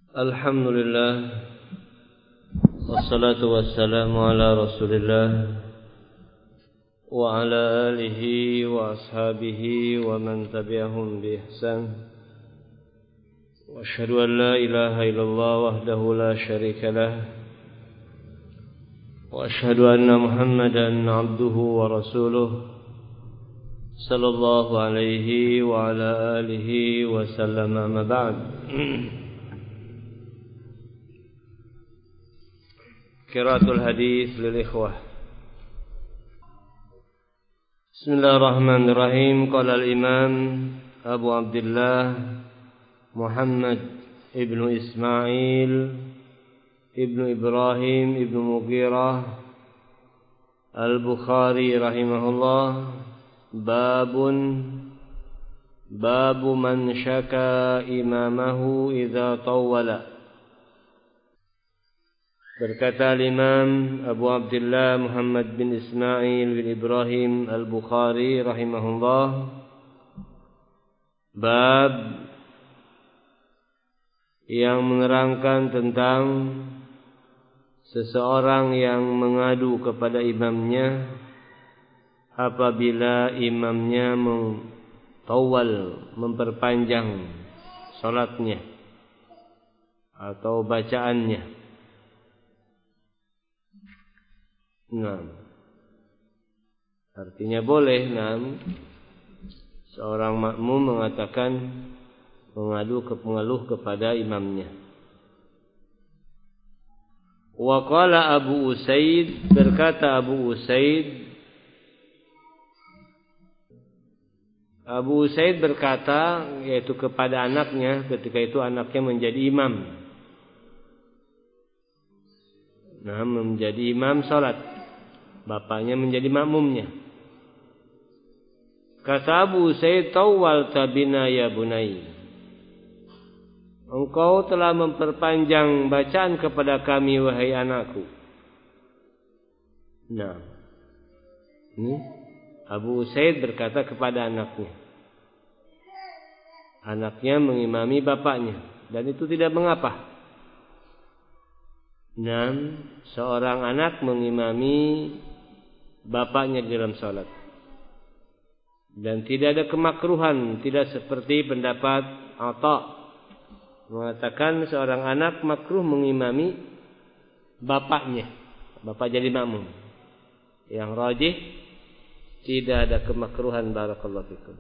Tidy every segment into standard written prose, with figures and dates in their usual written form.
Alhamdulillah, wassalatu wassalamu ala rasulillah wa ala alihi wa ashabihi wa man tabi'ahum bi ihsan. Wa asyhadu an la ilaha illallah wahdahu la syarika lah, wa asyhadu anna Muhammadan abduhu wa rasuluh sallallahu alaihi wa ala alihi wa sallam. Amma ba'd. Qiraatul hadis lil ikhwah. Bismillahirrahmanirrahim. Qala al-Imam Abu Abdullah Muhammad ibnu Ismail ibnu Ibrahim ibnu Mughirah Al-Bukhari rahimahullah, babu man syaka imamahu idza tawwala. Berkata Imam Abu Abdullah Muhammad bin Ismail bin Ibrahim Al-Bukhari rahimahullah, bab yang menerangkan tentang seseorang yang mengadu kepada imamnya apabila imamnya memperpanjang salatnya atau bacaannya. Nah, artinya boleh seorang makmum mengeluh kepada imamnya. Wa qala Abu Usaid, berkata Abu Usaid berkata, yaitu kepada anaknya ketika itu anaknya menjadi imam. Nah, menjadi imam salat, bapaknya menjadi makmumnya. Kata Abu Usaid, tawwalta bina ya bunai, engkau telah memperpanjang bacaan kepada kami wahai anakku. Nah, ini Abu Usaid berkata kepada anaknya. Anaknya mengimami bapaknya, dan itu tidak mengapa. Dan seorang anak mengimami bapaknya di dalam salat, dan tidak ada kemakruhan, tidak seperti pendapat Atha mengatakan seorang anak makruh mengimami bapaknya, bapak jadi makmum. Yang rajih tidak ada kemakruhan. Barakallahu fikum.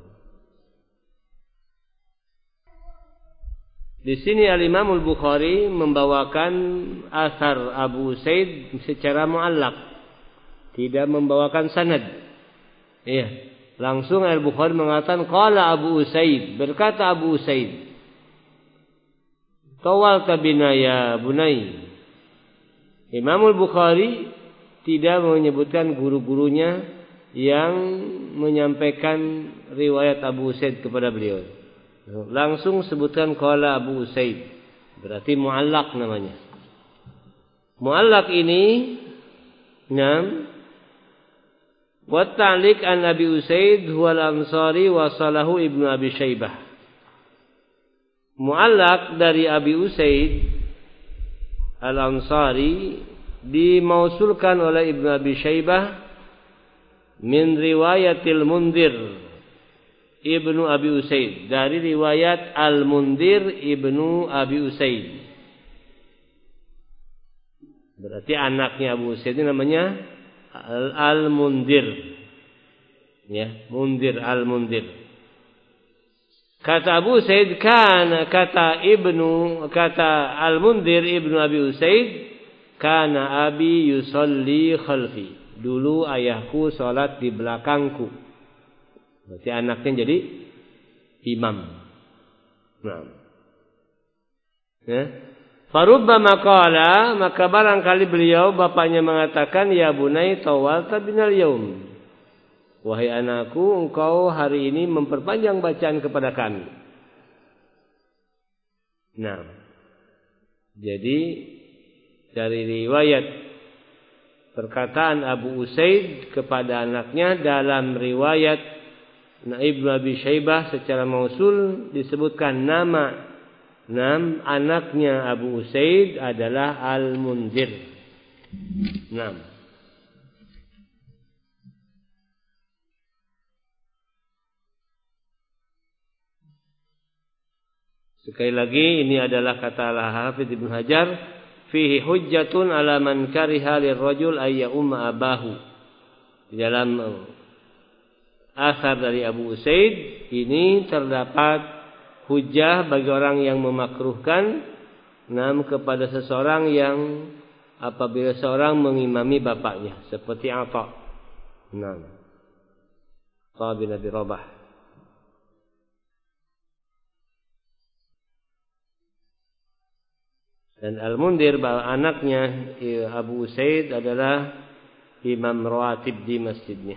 Di sini Al-Imam Al-Bukhari membawakan asar Abu Usaid secara muallaq, tidak membawakan sanad. Iya, langsung Al-Bukhari mengatakan qala Abu Usaid, berkata Abu Usaid, tawalta bina ya bunai. Imam Al-Bukhari tidak menyebutkan guru-gurunya yang menyampaikan riwayat Abu Usaid kepada beliau. Langsung sebutkan qala Abu Usaid, berarti muallaq namanya. Muallaq ini wa ta'liq an Abi Usaid huwa al-Ansari wa salahu Ibnu Abi Syaibah. Muallaq dari Abi Usaid Al-Ansari dimausulkan oleh Ibnu Abi Syaibah min riwayatil Mundhir Ibnu Abi Usaid, dari riwayat Al-Mundhir Ibnu Abi Usaid. Berarti anaknya Abu Usaid ini namanya Al-Mundhir. Ya, Mundhir, Al-Mundhir. Kata Abu Usaid, kata Al-Mundhir Ibnu Abi Usaid, kana abi yusalli khalfi. Dulu ayahku salat di belakangku. Berarti anaknya jadi imam. Nah, ya. Farubbama qala, maka barangkali beliau bapaknya mengatakan, ya bunai tawalta binal yaum, wahai anakku, engkau hari ini memperpanjang bacaan kepada kami. Nah, jadi dari riwayat perkataan Abu Usaid kepada anaknya dalam riwayat Ibnu Abi Syaibah secara mausul disebutkan anaknya Abu Usaid adalah Al-Mundhir. Sekali lagi ini adalah kata Al-Hafidz Ibnu Hajar, fihi hujjatun ala man kariha lirrajul ay umma abahu. Di dalam asar dari Abu Usaid ini terdapat hujjah bagi orang yang memakruhkan kepada seseorang yang apabila seorang mengimami bapaknya, seperti Atha. Atha bin Abi Rabah. Dan Al-Mundhir anaknya Abu Usaid adalah imam rawatib di masjidnya.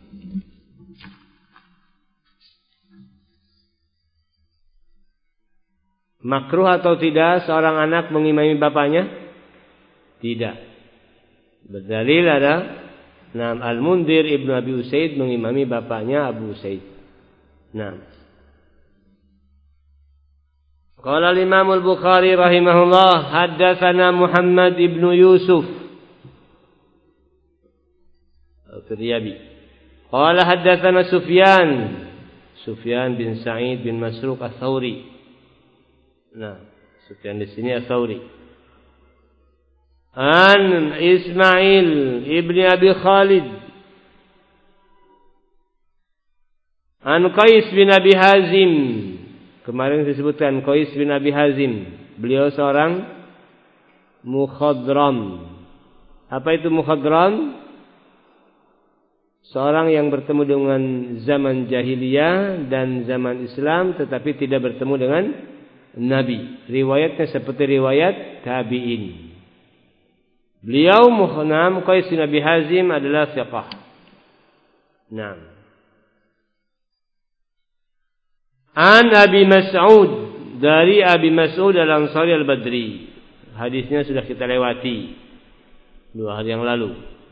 Makruh atau tidak seorang anak mengimami bapaknya? Tidak. Berdalil ada Al-Mundhir ibnu Abi Usaid mengimami bapaknya Abu Usaid. Qala al-Imam al-Bukhari rahimahullah, haddatsana Muhammad ibnu Yusuf al-Firyabi. Qala haddatsana Sufyan bin Sa'id bin Masruq ats-Tsauri. Sufyan di sini ats-Tsauri. An Ismail ibni Abi Khalid. An Qais bin Abi Hazim. Kemarin disebutkan Qais bin Abi Hazim. Beliau seorang mukhadram. Apa itu mukhadram? Seorang yang bertemu dengan zaman jahiliyah dan zaman Islam, tetapi tidak bertemu dengan Nabi. Riwayatnya seperti riwayat tabi'in. Beliau Qais bin Abi Hazim adalah thiqah. An Abi Mas'ud, dari Abi Mas'ud Al-Ansari Al-Badri. Hadisnya sudah kita lewati 2 hari yang lalu.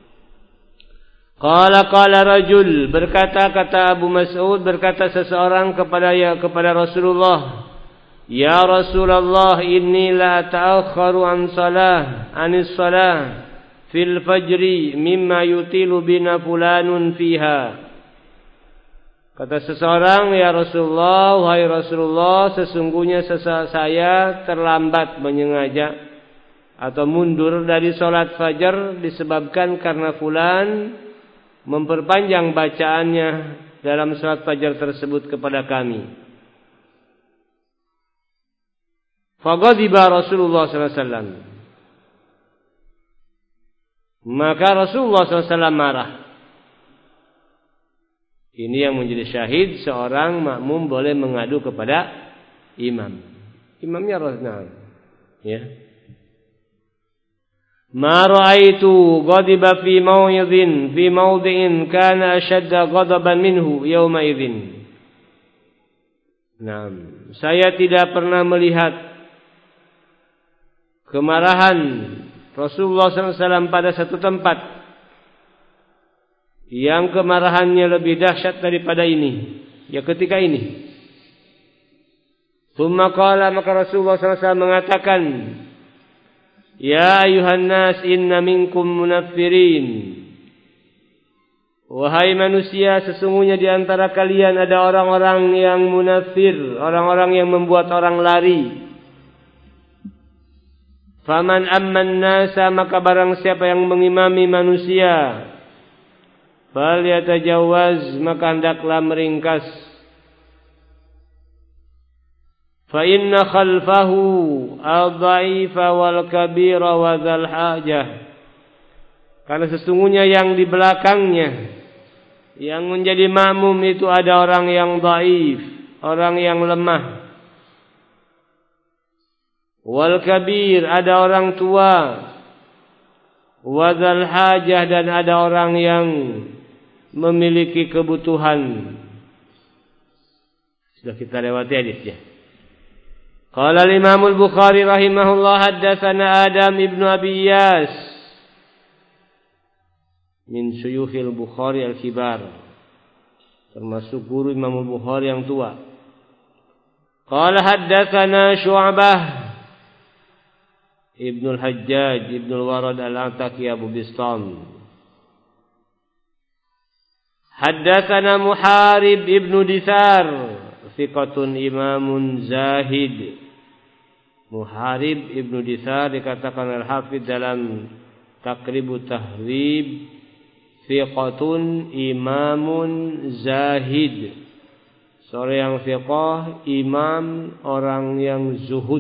Qala rajul, berkata Abu Mas'ud, berkata seseorang kepada Rasulullah, ya Rasulullah, inni la ta'akharu anis salah fil fajri mimma yutilu bina fulanun fiha. Kata seseorang, ya Rasulullah, wahai Rasulullah, sesungguhnya saya terlambat menyengaja atau mundur dari salat fajar disebabkan karena fulan memperpanjang bacaannya dalam salat fajar tersebut kepada kami. Faghadiba Rasulullah SAW. Maka Rasulullah SAW marah. Ini yang menjadi syahid, seorang makmum boleh mengadu kepada imam. Imamnya Rasulullah. Ya. Ma ra'aitu ghadiba fi mawdhi'in kana ashadda ghadaban minhu yawma idzin. Saya tidak pernah melihat kemarahan Rasulullah SAW pada satu tempat yang kemarahannya lebih dahsyat daripada ini, ya ketika ini. Tsumma qala, maka Rasulullah SAW mengatakan, ya ayuhan nas inna minkum munaffirin. Wahai manusia, sesungguhnya di antara kalian ada orang-orang yang munafir, orang-orang yang membuat orang lari. Faman amman nasa, maka barang siapa yang mengimami manusia, falyatajawaz, maka hendaklah meringkas. Fa inna khalfahu al-dha'ifa wal kabira wa dzal hajah. Karena sesungguhnya yang di belakangnya, yang menjadi makmum itu ada orang yang dhaif, orang yang lemah. Wal kabir, ada orang tua. Wa dzal hajah, dan ada orang yang memiliki kebutuhan. Sudah kita lewati hadisnya. Qala al-Imam al-Bukhari rahimahullah, haddatsana Adam ibnu Abi Iyas min syuyukhil Bukhari al-kibar, termasuk guru Imam al-Bukhari yang tua. Qala haddatsana Syu'bah Ibnu al-Hajjaj Ibnu al-Warad al-Ataki Abu Bistam. Haddatsana Muharib Ibnu Dithar thiqatun imamun zahid. Muharib Ibnu Dithar dikatakan al-Hafidz dalam Taqribut Tahrib thiqatun imamun zahid. Seorang yang thiqah, imam, orang yang zuhud.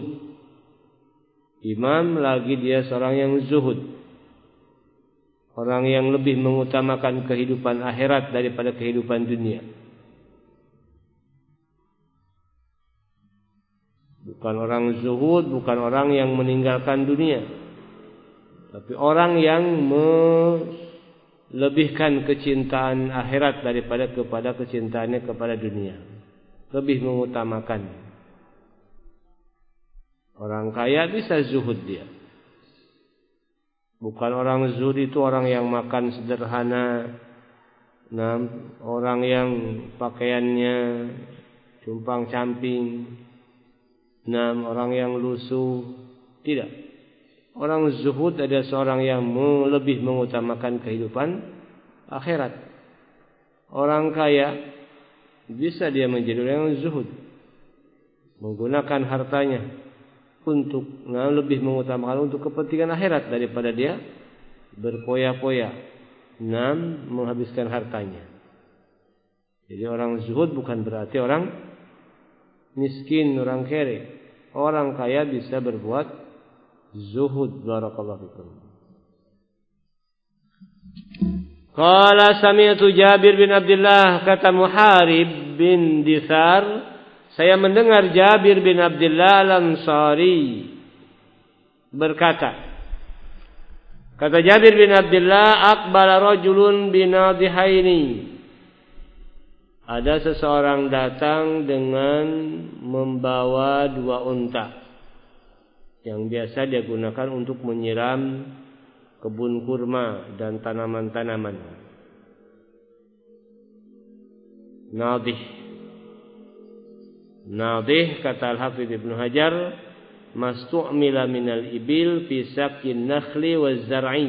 Imam lagi dia seorang yang zuhud. Orang yang lebih mengutamakan kehidupan akhirat daripada kehidupan dunia. Bukan orang zuhud, bukan orang yang meninggalkan dunia. Tapi orang yang melebihkan kecintaan akhirat daripada kepada kecintaannya kepada dunia. Lebih mengutamakan. Orang kaya bisa zuhud dia. Bukan orang zuhud itu orang yang makan sederhana. Orang yang pakaiannya compang-camping. Orang yang lusuh. Tidak. Orang zuhud ada seorang yang lebih mengutamakan kehidupan akhirat. Orang kaya bisa dia menjadi orang yang zuhud, menggunakan hartanya untuk lebih mengutamakan untuk kepentingan akhirat daripada dia berpoya-poya menghabiskan hartanya. Jadi orang zuhud bukan berarti orang miskin, orang kere. Orang kaya bisa berbuat zuhud. Barakallahu fikum. Qala sami'tu Jabir bin Abdullah, kata Muharib bin Dithar, saya mendengar Jabir bin Abdullah al-Ansari berkata, kata Jabir bin Abdullah, aqbala rajulun binadihaini. Ada seseorang datang dengan membawa 2 unta yang biasa dia gunakan untuk menyiram kebun kurma dan tanaman-tanaman. Nadih kata Al-Hafidz Ibnu Hajar, mastu'mila minal ibil fi sakin nakhli waz zar'i.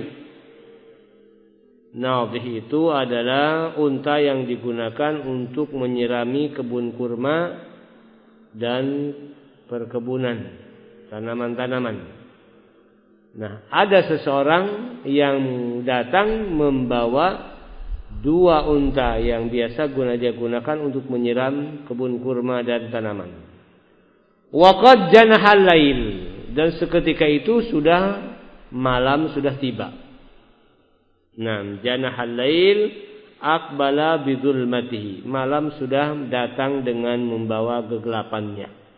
Nadih itu adalah unta yang digunakan untuk menyirami kebun kurma dan perkebunan tanaman-tanaman. Nah, ada seseorang yang datang membawa 2 unta yang biasa dia gunakan untuk menyiram kebun kurma dan tanaman. Wa qad janahal lail, dan seketika itu sudah malam sudah tiba. Nah, janahal lail aqbala bidzulmatihi. Malam sudah datang dengan membawa kegelapannya.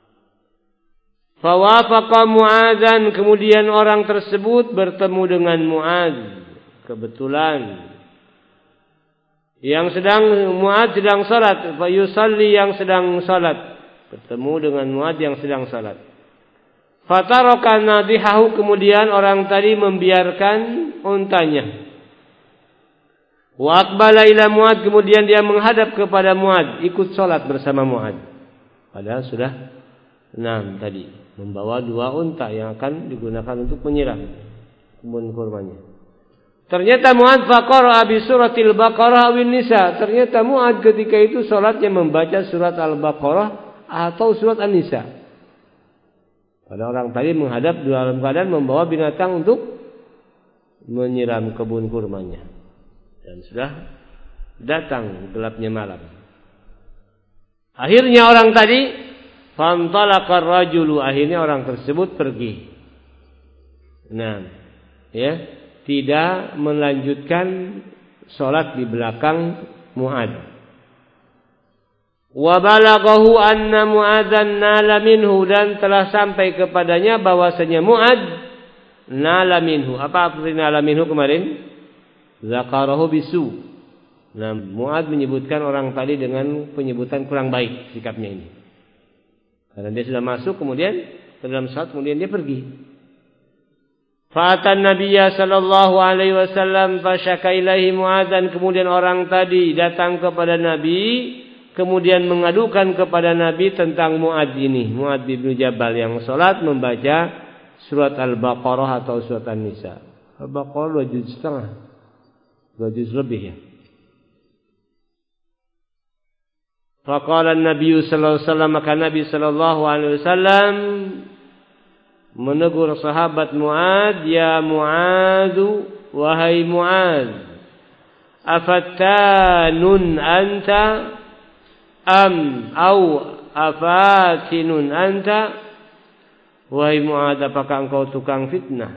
Fawafaqa Mu'adzan, kemudian orang tersebut bertemu dengan Mu'adz. Kebetulan Mu'adz sedang salat, fa yusalli, yang sedang salat, bertemu dengan Mu'adz yang sedang salat. Fataraka nadihahu, kemudian orang tadi membiarkan untanya. Wa aqbala ila Mu'adz, kemudian dia menghadap kepada Mu'adz, ikut salat bersama Mu'adz. Padahal sudah 6 tadi. Membawa 2 unta yang akan digunakan untuk menyiram kebun kurmanya. Ternyata Mu'adz faqara bi suratil Baqarah awin Nisa. Ternyata Mu'adz ketika itu salatnya membaca surat Al-Baqarah atau surat An-Nisa. Pada orang tadi menghadap dalam keadaan membawa binatang untuk menyiram kebun kurmanya. Dan sudah datang gelapnya malam. Akhirnya orang tadi fantalaqar rajulu, akhirnya orang tersebut pergi. Tidak melanjutkan salat di belakang Mu'adz. Wa balaghahu anna Mu'adzan nala minhu, dan telah sampai kepadanya bahwasanya Mu'adz nala minhu. Apa arti nala minhu kemarin? Zakarahu bisu. Mu'adz menyebutkan orang tadi dengan penyebutan kurang baik sikapnya ini. Karena dia sudah masuk kemudian ke dalam salat, kemudian dia pergi. Fa'atan Nabiyya sallallahu alaihi wasallam fasyaka ilaihi Mu'adzan, kemudian orang tadi datang kepada Nabi kemudian mengadukan kepada Nabi tentang Mu'adz ini, Mu'adz bin Jabal yang salat membaca surat Al-Baqarah atau surat An-Nisa. Al-Baqarah 2 juz setengah, 2 juz lebih ya. Faqala an-nabiy sallallahu alaihi wasallam, maka Nabi sallallahu alaihi wasallam menegur sahabat Mu'adz, ya Mu'adz, wahai Mu'adz, afattanun anta au afatinun anta, wahai Mu'adz, apakah engkau tukang fitnah?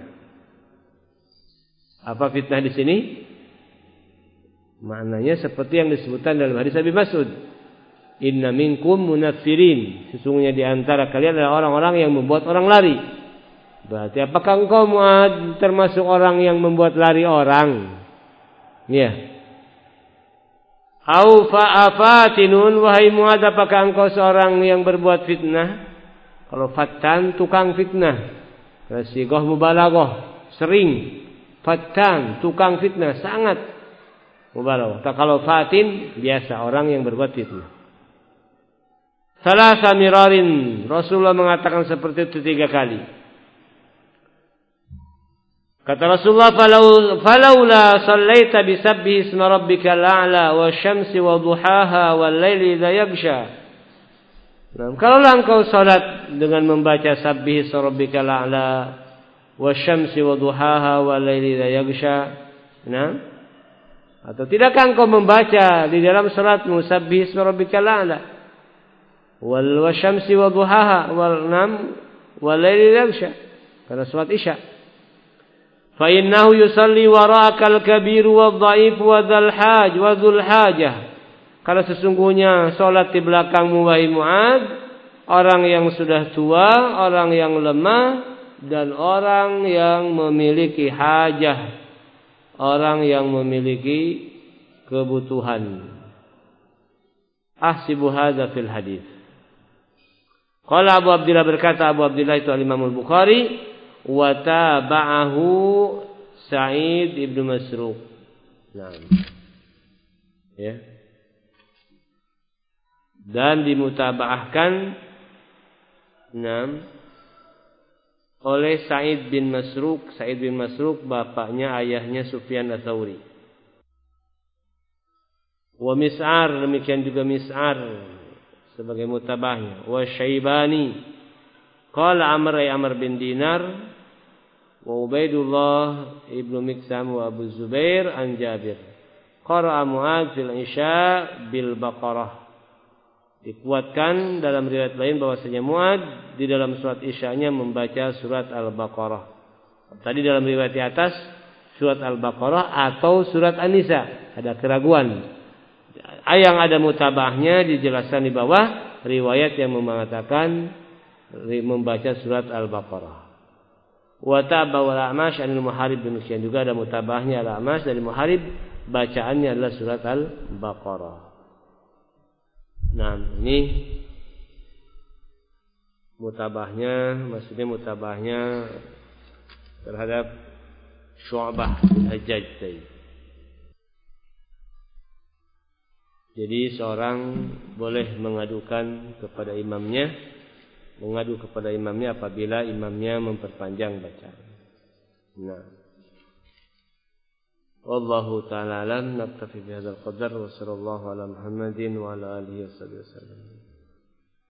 Apa fitnah di sini? Maknanya seperti yang disebutkan dalam hadis Abi Mas'ud, inna minkum munaffirin, sesungguhnya di antara kalian adalah orang-orang yang membuat orang lari. Berarti apakah engkau Mu'adz termasuk orang yang membuat lari orang? Ya. Au fa'afatinun, wahai Mu'adz, apakah engkau seorang yang berbuat fitnah? Kalau fattan, tukang fitnah. Sighah mubalaghah, sering. Fattan, tukang fitnah, sangat mubalaghah. Kalau fatin, biasa orang yang berbuat fitnah. Salasa mirarin, Rasulullah mengatakan seperti itu 3 kali. Kata Rasulullah, falaula sallaita bisabbihi isma rabbikal a'la wasyamsi wadhuhaha wal laili idza yaghsha. Kalaulah engkau salat dengan membaca sabbihi isma rabbikal a'la wasyamsi wadhuhaha wal laili idza yaghsha. Atau tidakkah engkau membaca di dalam salatmu sabbihi isma rabbikal a'la wal wasyamsi wadhuhaha wal laili idza yaghsha, karena salat Isya. Fa innahu yusalli wara'akal kabiru wadh-dha'ifu wadzul hajah. Kalau sesungguhnya salat di belakangmu wahai Mu'adz, orang yang sudah tua, orang yang lemah, dan orang yang memiliki hajah, orang yang memiliki kebutuhan. Ahsibu hadza fil hadis. Qala Abu Abdillah, berkata Abu Abdillah itu Al-Imam Al-Bukhari, wa tabahu Sa'id ibn Masruq. Ya. Dan dimutabaahkan oleh Sa'id bin Masruq. Sa'id bin Masruq bapaknya, ayahnya Sufyan Ats-Tsauri. Wa Mis'ar, demikian juga Mis'ar sebagai mutabahnya. Wa Syaibani qala Amr bin Dinar wa Ubaidullah ibnu Miksam wa Abu Zubair an Jabir qara'a Mu'adz fil Isya bil Baqarah. Dikuatkan dalam riwayat lain bahwasanya Mu'adz di dalam surat Isya-nya membaca surat Al-Baqarah. Tadi dalam riwayat di atas surat Al-Baqarah atau surat An-Nisa, ada keraguan. Yang ada mutabahnya dijelaskan di bawah, riwayat yang mengatakan membaca surat Al-Baqarah. Wa tabahu al-A'mash anil Muharib, demikian juga ada mutabahnya al-A'mash dari Muharib, bacaannya adalah surat Al-Baqarah. Nah, ini mutabahnya, maksudnya mutabahnya terhadap Syu'bah bin Hajjaj tadi. Jadi seorang boleh mengadu kepada imamnya apabila imamnya memperpanjang bacaan. Nah, wallahu ta'ala alam, naktafi bihadzal qadar wa sallallahu ala Muhammadin wa ala alihi wasallam.